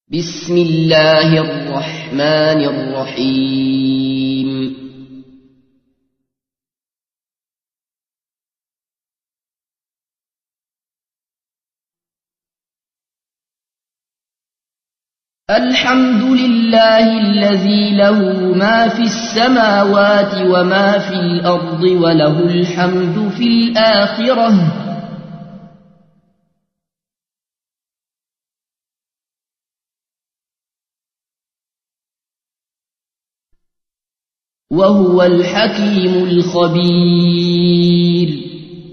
بسم الله الرحمن الرحيم الحمد لله الذي له ما في السماوات وما في الأرض وله الحمد في الآخرة وهو الحكيم الخبير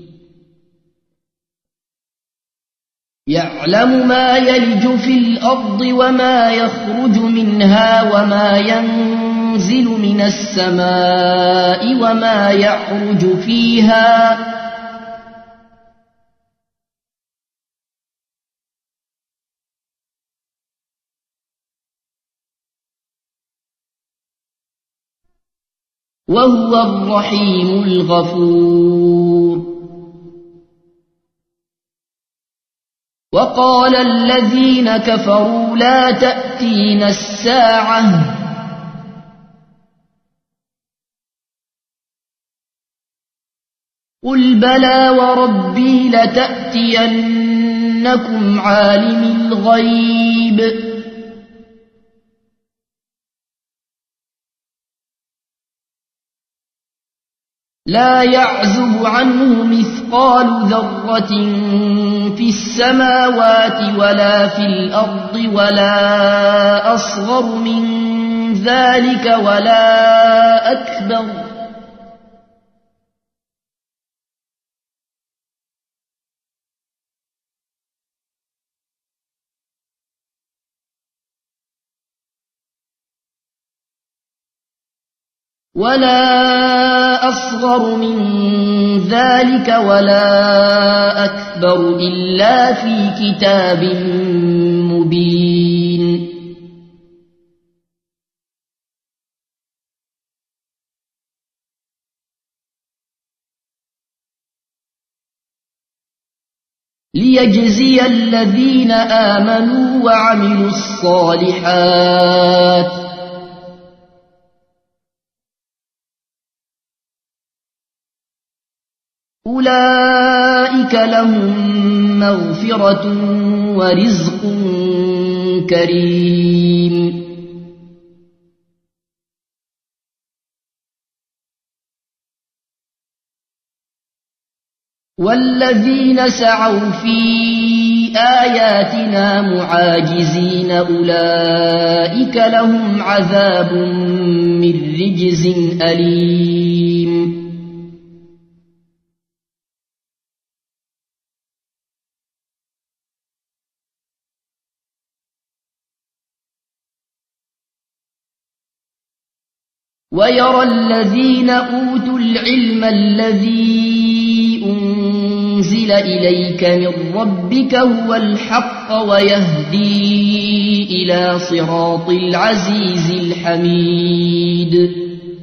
يعلم ما يلج في الأرض وما يخرج منها وما ينزل من السماء وما يعرج فيها وهو الرحيم الغفور وقال الذين كفروا لا تأتينا الساعة قل بلى وربي لتأتينكم عالم الغيب لا يعزب عنه مثقال ذرة في السماوات ولا في الأرض ولا أصغر من ذلك ولا أكبر ولا أكبر إلا في كتاب مبين ليجزي الذين آمنوا وعملوا الصالحات أولئك لهم مغفرة ورزق كريم والذين سعوا في آياتنا معاجزين أولئك لهم عذاب من رجز أليم ويرى الذين أوتوا العلم الذي أنزل إليك من ربك هو الحق ويهدي إلى صراط العزيز الحميد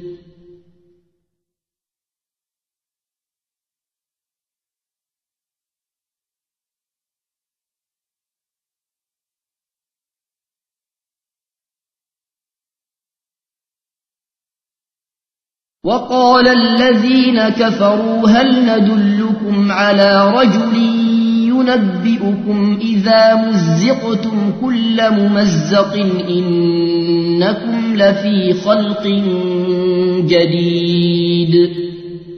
وقال الذين كفروا هل ندلكم على رجل ينبئكم إذا مزقتم كل ممزق إنكم لفي خلق جديد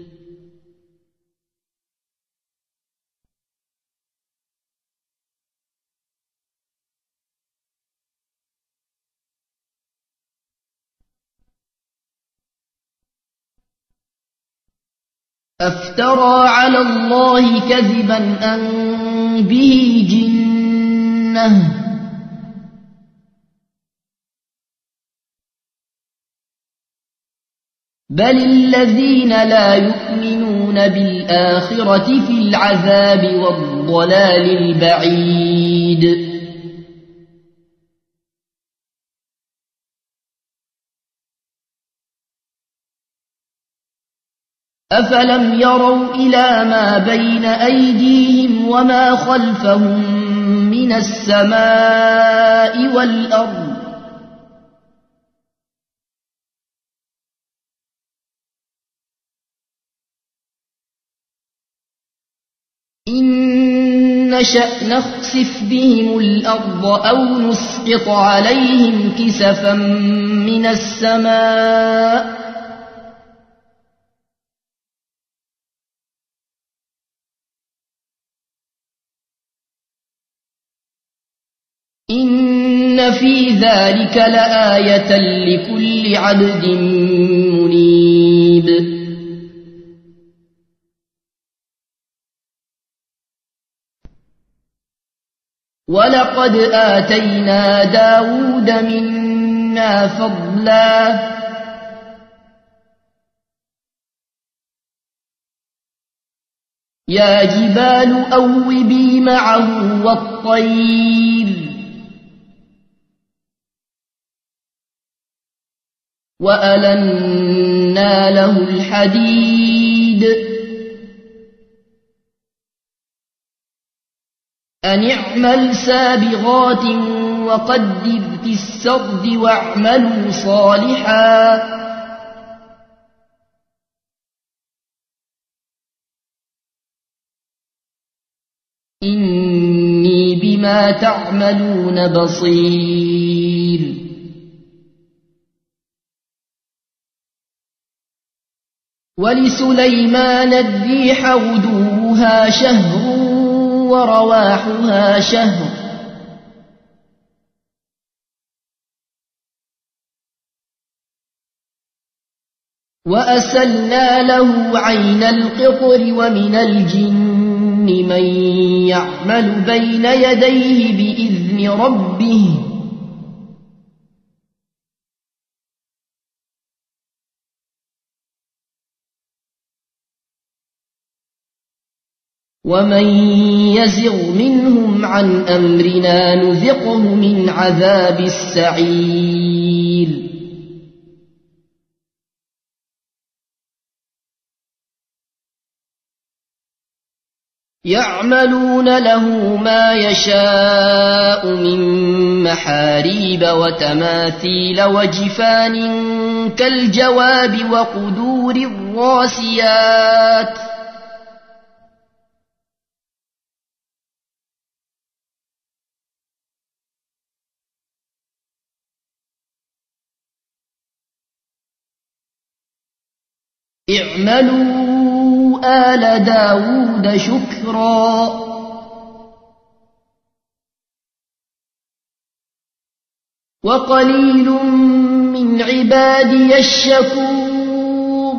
أفترى على الله كذبا أم به جنة بل الذين لا يؤمنون بالآخرة في العذاب والضلال البعيد أفلم يروا إلى ما بين أيديهم وما خلفهم من السماء السماء والأرض إن نشأ نخسف بهم الأرض أو نسقط عليهم كسفا من السماء إن في ذلك لآية لكل عبد منيب. ولقد آتينا داود منا فضلا يا جبال أوبي معه والطير وألنا له الحديد أن اعمل سابغات وقدر في السرد واعملوا صالحا إني بما تعملون بصير. ولسليمان الريح غدوها شهر ورواحها شهر وأسلنا له عين القطر ومن الجن من يعمل بين يديه بإذن ربه ومن يزغ منهم عن أمرنا نذقه من عذاب السعير. يعملون له ما يشاء من محاريب وتماثيل وجفان كالجواب وقدور الراسيات اعملوا آل داود شكرا وقليل من عبادي الشكور.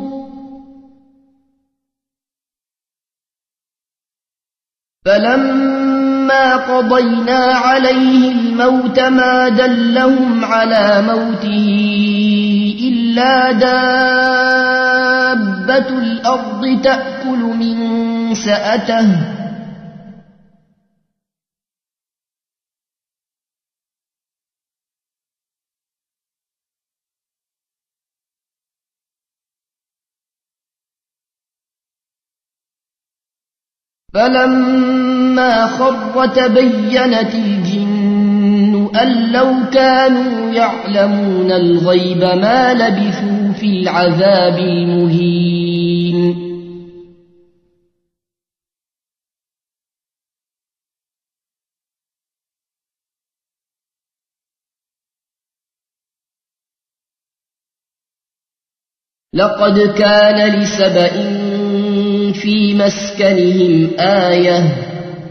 فلما قضينا عليه الموت ما دلهم على موته إلا دابة الأرض تأكل من سأته فلما خر تبينت الجن أن لو كانوا يعلمون الغيب ما لبثوا في العذاب المهين. لقد كان لسبإ في مسكنهم آية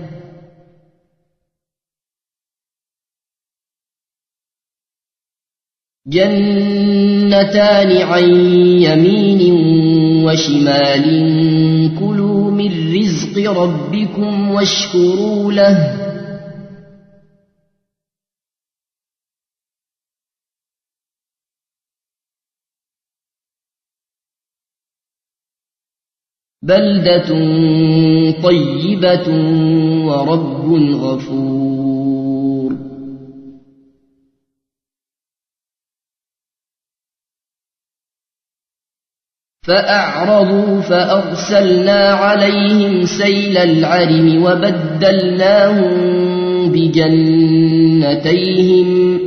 جنتان عن يمين وشمال كلوا من رزق ربكم واشكروا له بلدة طيبة ورب غفور. فأعرضوا فأرسلنا عليهم سيل العرم وبدلناهم بجنتيهم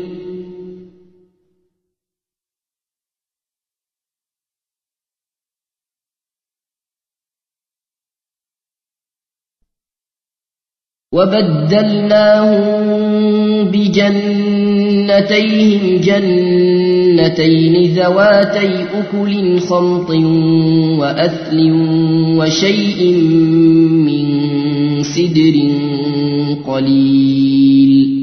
جنتين ذواتي أكل خمط وأثل وشيء من سدر قليل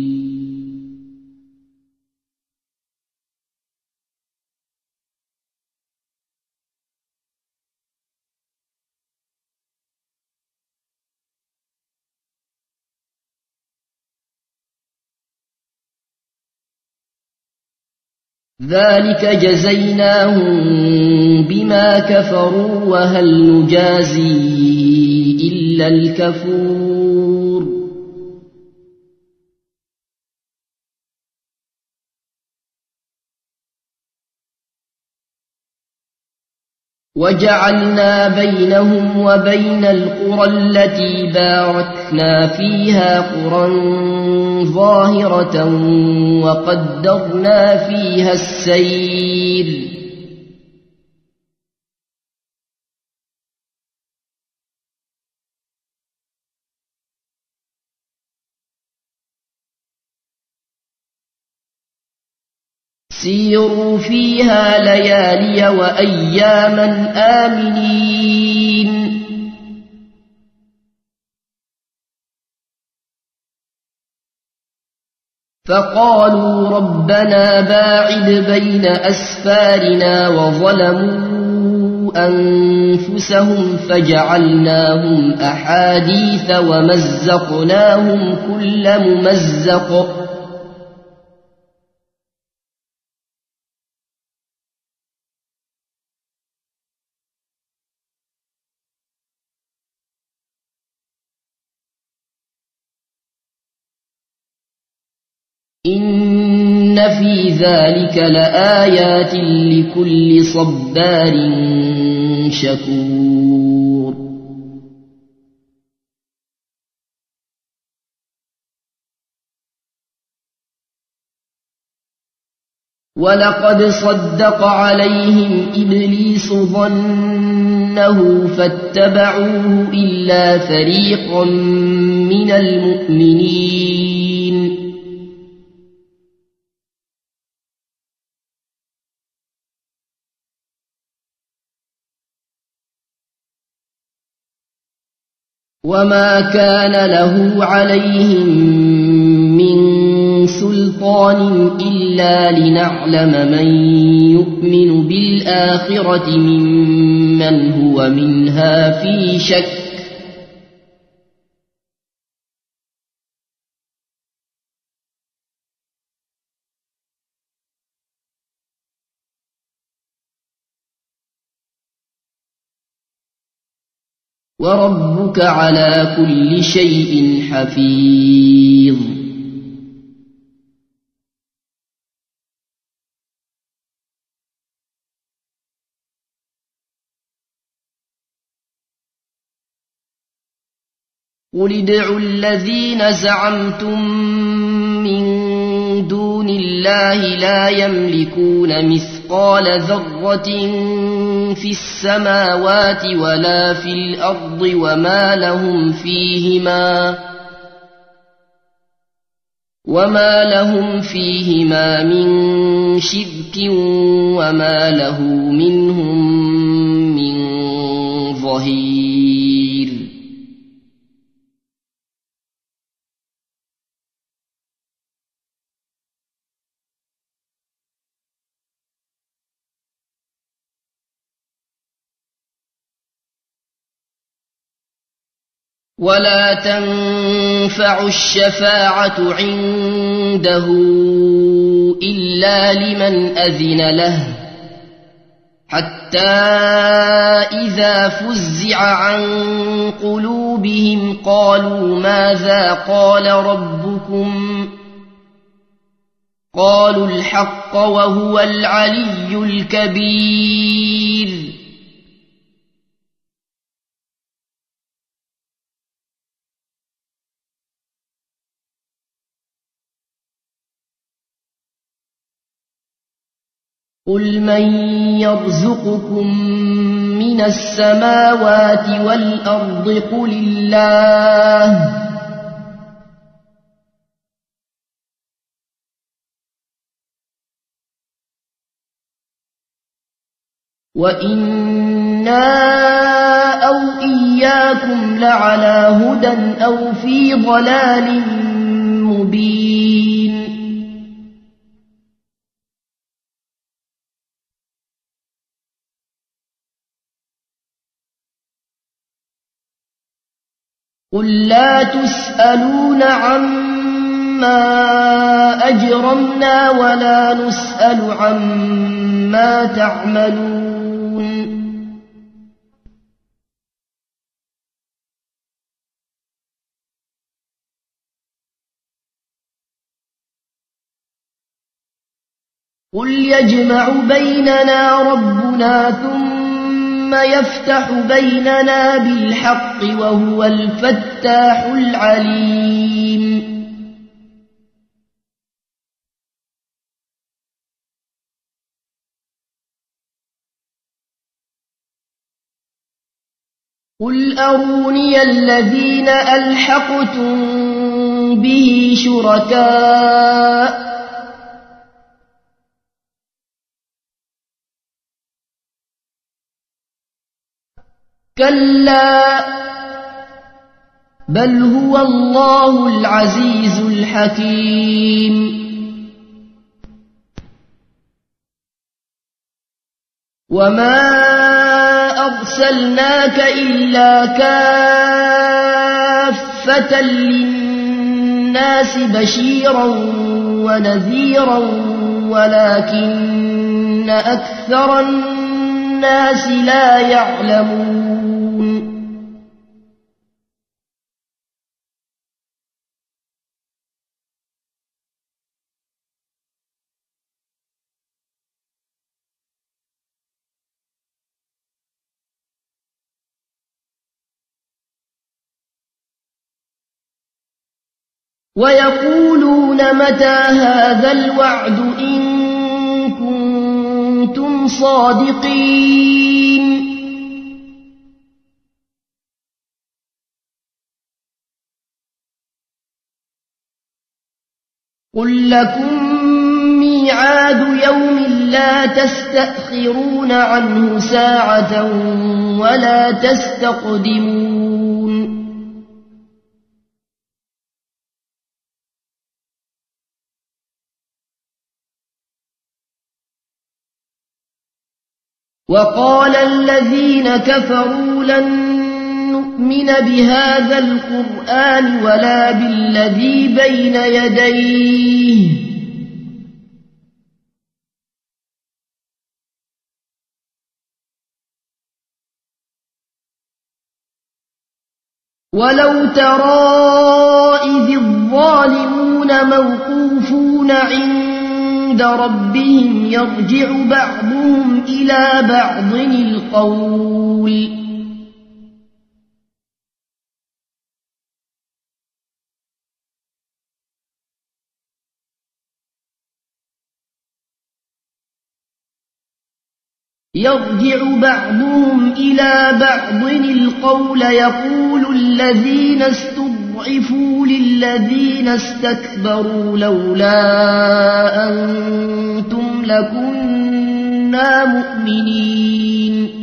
ذلك جزيناهم بما كفروا وهل نجازي إلا الكفور وجعلنا بينهم وبين القرى التي باركنا فيها قرى ظاهرة وقدرنا فيها السير سيروا فيها ليالي وأياما آمنين فقالوا ربنا باعد بين أسفارنا وظلموا أنفسهم فجعلناهم أحاديث ومزقناهم كل ممزق إن في ذلك لآيات لكل صبار شكور ولقد صدق عليهم إبليس ظنه فاتبعوه إلا فريقا من المؤمنين وما كان له عليهم من سلطان إلا لنعلم من يؤمن بالآخرة ممن هو منها في شك وربك على كل شيء حفيظ قل ادعوا الذين زعمتم من دون الله لا يملكون مثقال ذرة في السماوات ولا في الأرض وما لهم فيهما من شرك وما له منهم من ظهير ولا تنفع الشفاعة عنده إلا لمن أذن له حتى إذا فزع عن قلوبهم قالوا ماذا قال ربكم قالوا الحق وهو العلي الكبير قل من يرزقكم من السماوات والأرض قل الله وإنا أو إياكم لعلى هدى أو في ضلال مبين قل لا تسألون عما أجرمنا ولا نسأل عما تعملون قل يجمع بيننا ربنا ثم يفتح بيننا بالحق وهو الفتاح العليم قل أروني الذين ألحقتم به شركاء كلا بل هو الله العزيز الحكيم وما أرسلناك إلا كافة للناس بشيرا ونذيرا ولكن أكثر الناس لا يعلمون ويقولون متى هذا الوعد إن كنتم صادقين قل لكم ميعاد يوم لا تستأخرون عنه ساعة ولا تستقدمون وقال الذين كفروا لن نؤمن بهذا القرآن ولا بالذي بين يديه ولو ترى إذ الظالمون موقوفون عند ربهم يرجع بعضهم إلى بعض القول يقول الذين استضعفوا للذين استكبروا لولا أنتم لكنا مؤمنين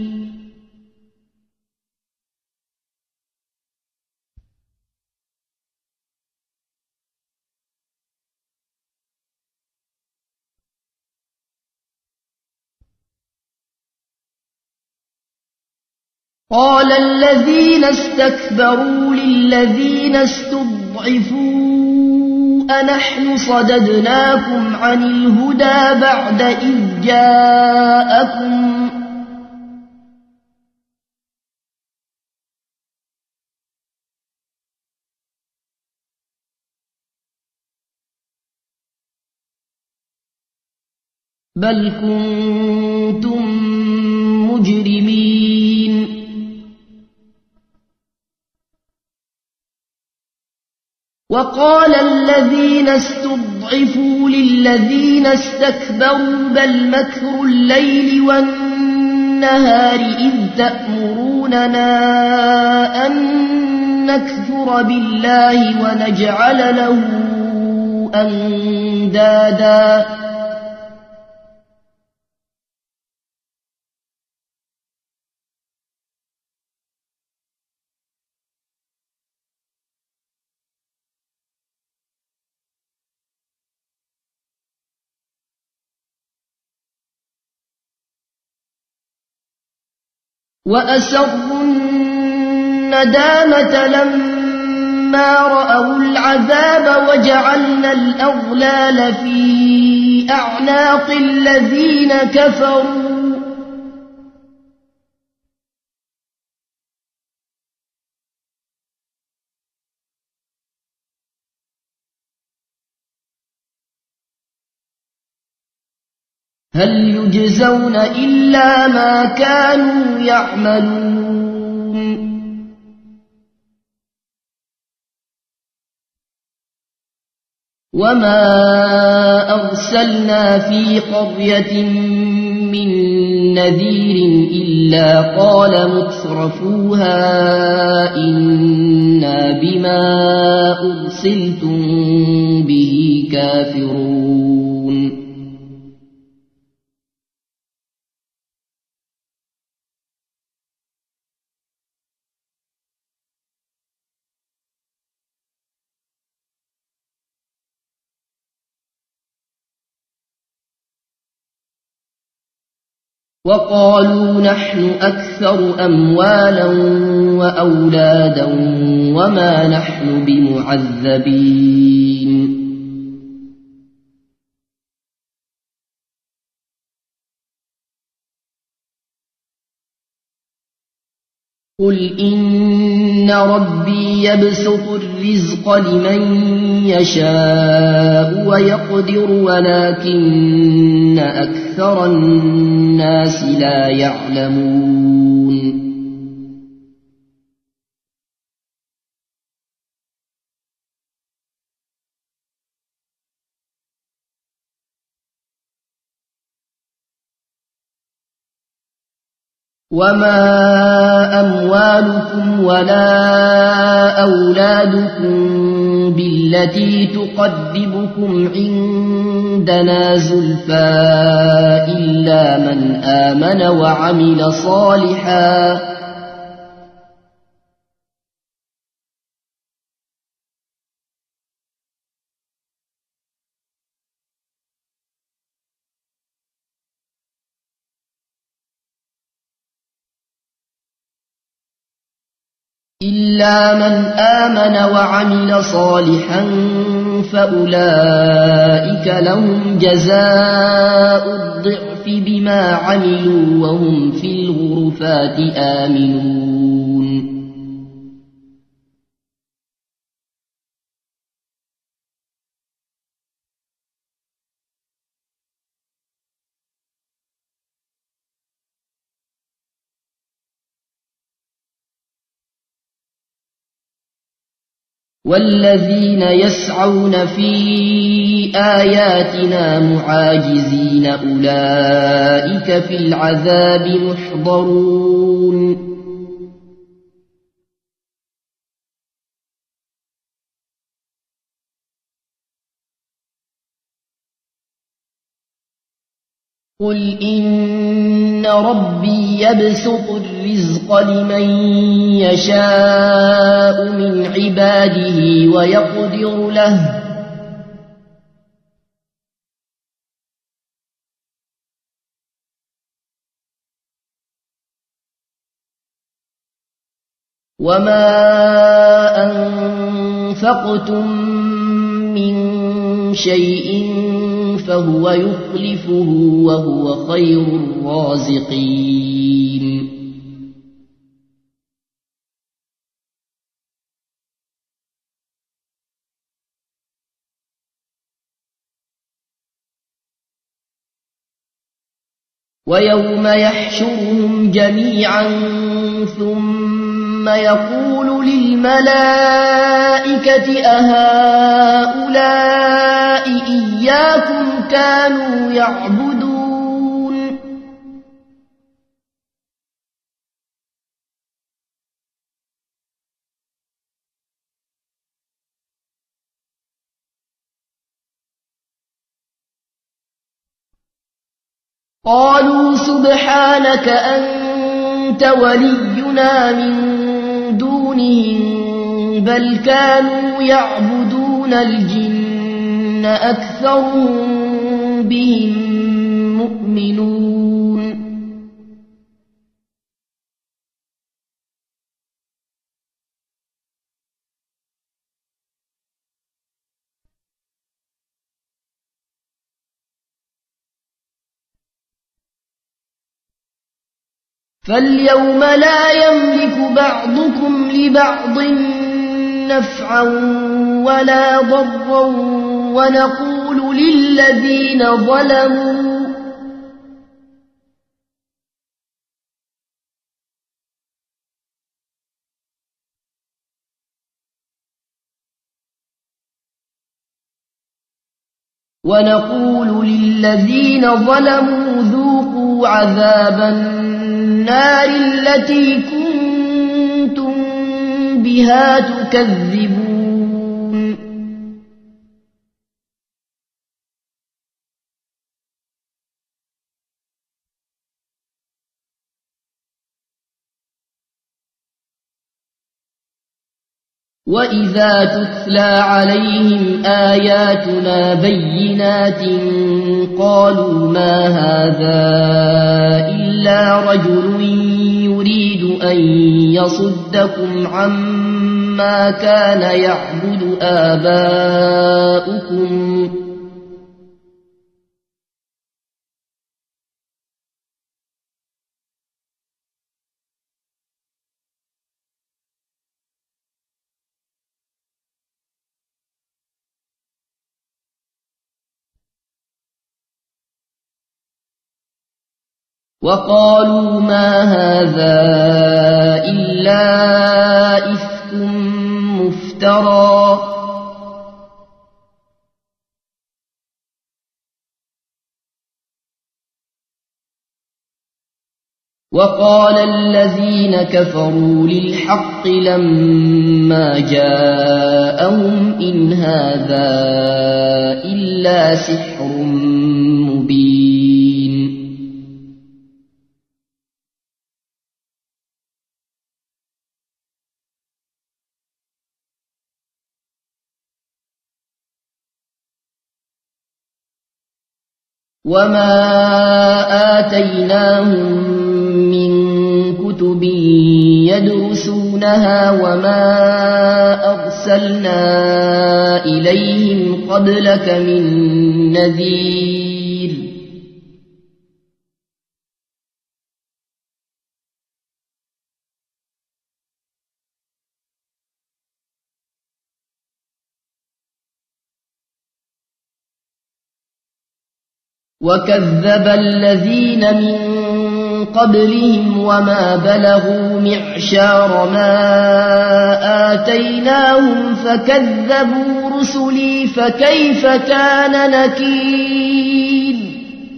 قال الذين استكبروا للذين استضعفوا أنحن صددناكم عن الهدى بعد إذ جاءكم بل كنتم مجرمين وقال الذين استضعفوا استضعفوا للذين استكبروا بل مكر الليل والنهار إذ تأمروننا أن نكفر بالله ونجعل له أندادا وأسروا الندامة لما رأوا العذاب وجعلنا الأغلال في أعناق الذين كفروا هل يجزون إلا ما كانوا يعملون وما أرسلنا في قرية من نذير إلا قال مترفوها إنا بما أرسلتم به كافرون وقالوا نحن أكثر أموالا وأولادا وما نحن بمعذبين قل إن ربي يبسط الرزق لمن يشاء ويقدر ولكن أكثر الناس لا يعلمون وما أموالكم ولا أولادكم بالتي تقربكم عندنا زلفى إلا من آمن وعمل صالحا فأولئك لهم جزاء الضعف بما عملوا وهم في الغرفات آمنون والذين يسعون في آياتنا معاجزين أولئك في العذاب محضرون قل إن ربي يبسط الرزق لمن يشاء من عباده ويقدر له وما أنفقتم من شيء فهو يخلفه وهو خير الرازقين ويوم يحشرهم جميعا ثم يقول للملائكة الملائكة أهؤلاء إياكم كانوا يعبدون قالوا سبحانك أنت ولينا من دونهم بل كانوا يعبدون الجن أكثرهم بهم مؤمنون فاليوم لا يملك بعضكم لبعض نفعا ولا ضرا ونقول للذين ظلموا ذوقوا عذاب النار التي كنتم بها تكذبون وإذا تتلى عليهم آياتنا بينات قالوا ما هذا إلا رجل يريد أن يصدكم عما كان يعبد آباؤكم وقالوا ما هذا إلا إفك مفترى وقال الذين كفروا للحق لما جاءهم إن هذا إلا سحر مبين وما آتيناهم من كتب يدرسونها وما أرسلنا إليهم قبلك من نذير وكذب الذين من قبلهم وما بلغوا معشار ما آتيناهم فكذبوا رسلي فكيف كان نكير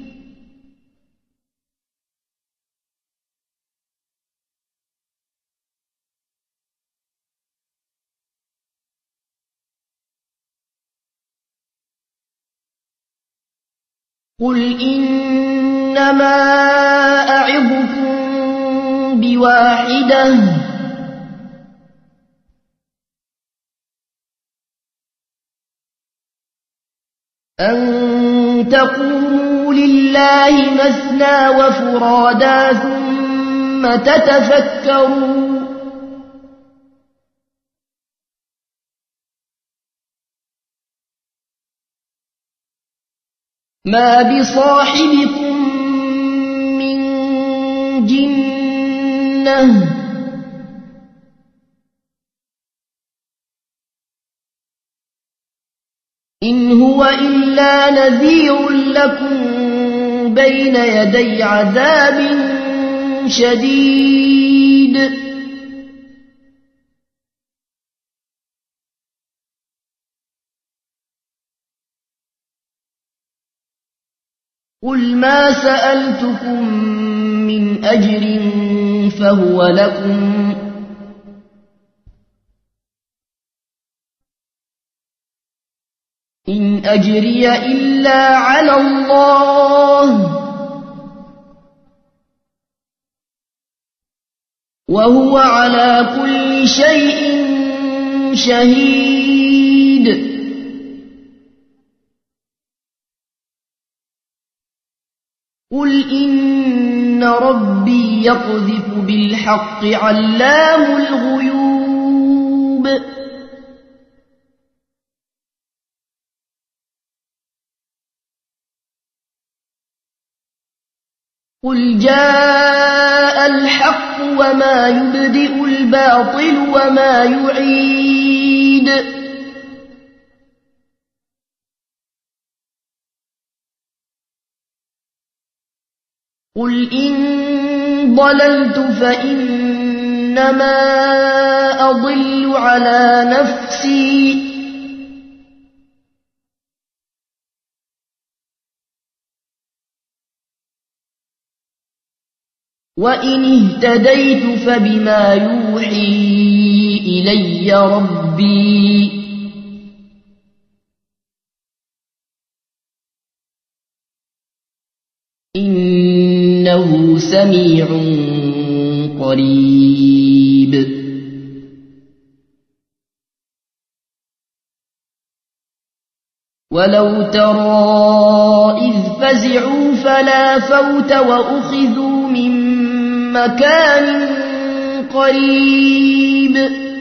قل إنما أعظكم بواحدة أن تقوموا لله مثنى وفرادا ثم تتفكروا ما بصاحبكم من جنة إن هو إلا نذير لكم بين يدي عذاب شديد قل ما سألتكم من أجر فهو لكم إن أجري إلا على الله وهو على كل شيء شهيد قل إن ربي يقذف بالحق علام الغيوب قل جاء الحق وما يبدئ الباطل وما يعيد قل إن ضللت فإنما أضل على نفسي وإن اهتديت فبما يوحي إلي ربي إنه سميع قريب ولو ترى إذ فزعوا فلا فوت وأخذوا من مكان قريب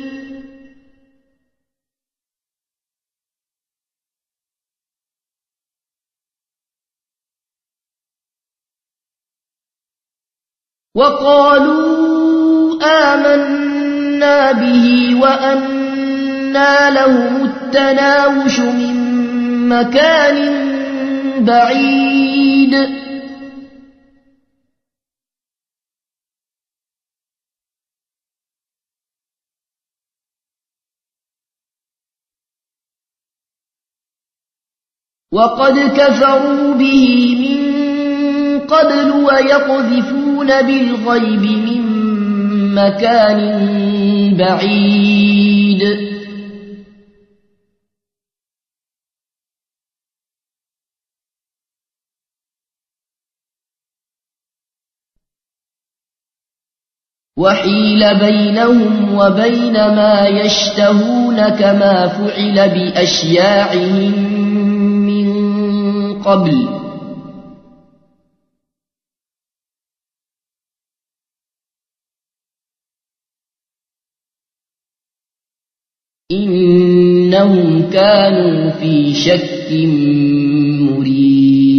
وقالوا آمنا به وأنى لهم التناوش من مكان بعيد وقد كفروا به من قبل ويقذفون بالغيب من مكان بعيد وحيل بينهم وبين ما يشتهون كما فعل بأشياعهم من قبل إنهم كانوا في شك مريب